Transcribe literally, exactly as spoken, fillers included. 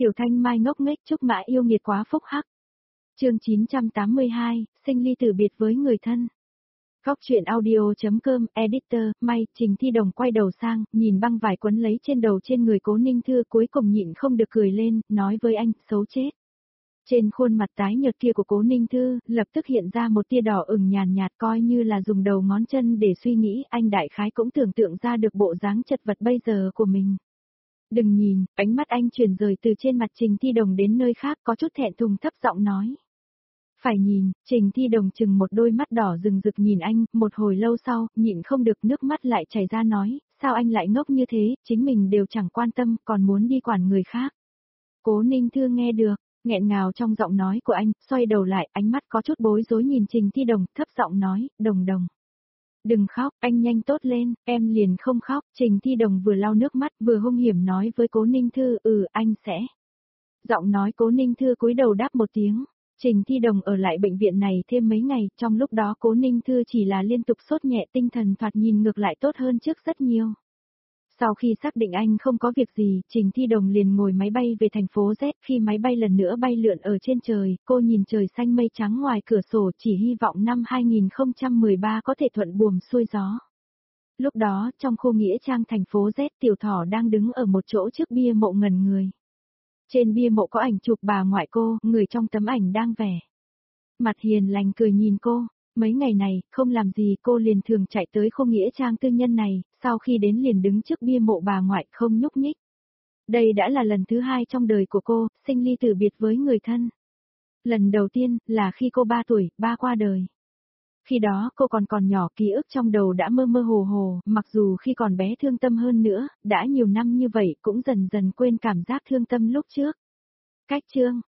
Tiểu Thanh Mai ngốc nghếch chúc mã yêu nghiệt quá phúc hắc. Chương chín trăm tám mươi hai, sinh ly tử biệt với người thân. Góc truyện audio.com, editor, May, Trình Thi Đồng quay đầu sang, nhìn băng vải quấn lấy trên đầu trên người Cố Ninh Thư cuối cùng nhịn không được cười lên, nói với anh, xấu chết. Trên khuôn mặt tái nhợt kia của Cố Ninh Thư, lập tức hiện ra một tia đỏ ửng nhàn nhạt coi như là dùng đầu ngón chân để suy nghĩ, anh đại khái cũng tưởng tượng ra được bộ dáng chật vật bây giờ của mình. Đừng nhìn, ánh mắt anh chuyển rời từ trên mặt Trình Thi Đồng đến nơi khác có chút thẹn thùng thấp giọng nói. Phải nhìn, Trình Thi Đồng chừng một đôi mắt đỏ rừng rực nhìn anh, một hồi lâu sau, nhịn không được nước mắt lại chảy ra nói, sao anh lại ngốc như thế, chính mình đều chẳng quan tâm, còn muốn đi quản người khác. Cố Ninh Thư nghe được, nghẹn ngào trong giọng nói của anh, xoay đầu lại, ánh mắt có chút bối rối nhìn Trình Thi Đồng, thấp giọng nói, Đồng Đồng. Đừng khóc, anh nhanh tốt lên, em liền không khóc, Trình Thi Đồng vừa lau nước mắt vừa hung hiểm nói với Cố Ninh Thư, ừ anh sẽ. Giọng nói Cố Ninh Thư cúi đầu đáp một tiếng. Trình Thi Đồng ở lại bệnh viện này thêm mấy ngày, trong lúc đó Cố Ninh Thư chỉ là liên tục sốt nhẹ, tinh thần thoạt nhìn ngược lại tốt hơn trước rất nhiều. Sau khi xác định anh không có việc gì, Trình Thi Đồng liền ngồi máy bay về thành phố Z, khi máy bay lần nữa bay lượn ở trên trời, cô nhìn trời xanh mây trắng ngoài cửa sổ chỉ hy vọng năm hai không một ba có thể thuận buồm xuôi gió. Lúc đó, trong khu nghĩa trang thành phố Z, Tiểu Thỏ đang đứng ở một chỗ trước bia mộ ngẩn người. Trên bia mộ có ảnh chụp bà ngoại cô, người trong tấm ảnh đang vẻ mặt hiền lành cười nhìn cô. Mấy ngày này, không làm gì cô liền thường chạy tới khu nghĩa trang tư nhân này, sau khi đến liền đứng trước bia mộ bà ngoại không nhúc nhích. Đây đã là lần thứ hai trong đời của cô, sinh ly tử biệt với người thân. Lần đầu tiên, là khi cô ba tuổi, ba qua đời. Khi đó cô còn còn nhỏ, ký ức trong đầu đã mơ mơ hồ hồ, mặc dù khi còn bé thương tâm hơn nữa, đã nhiều năm như vậy cũng dần dần quên cảm giác thương tâm lúc trước. Cách chương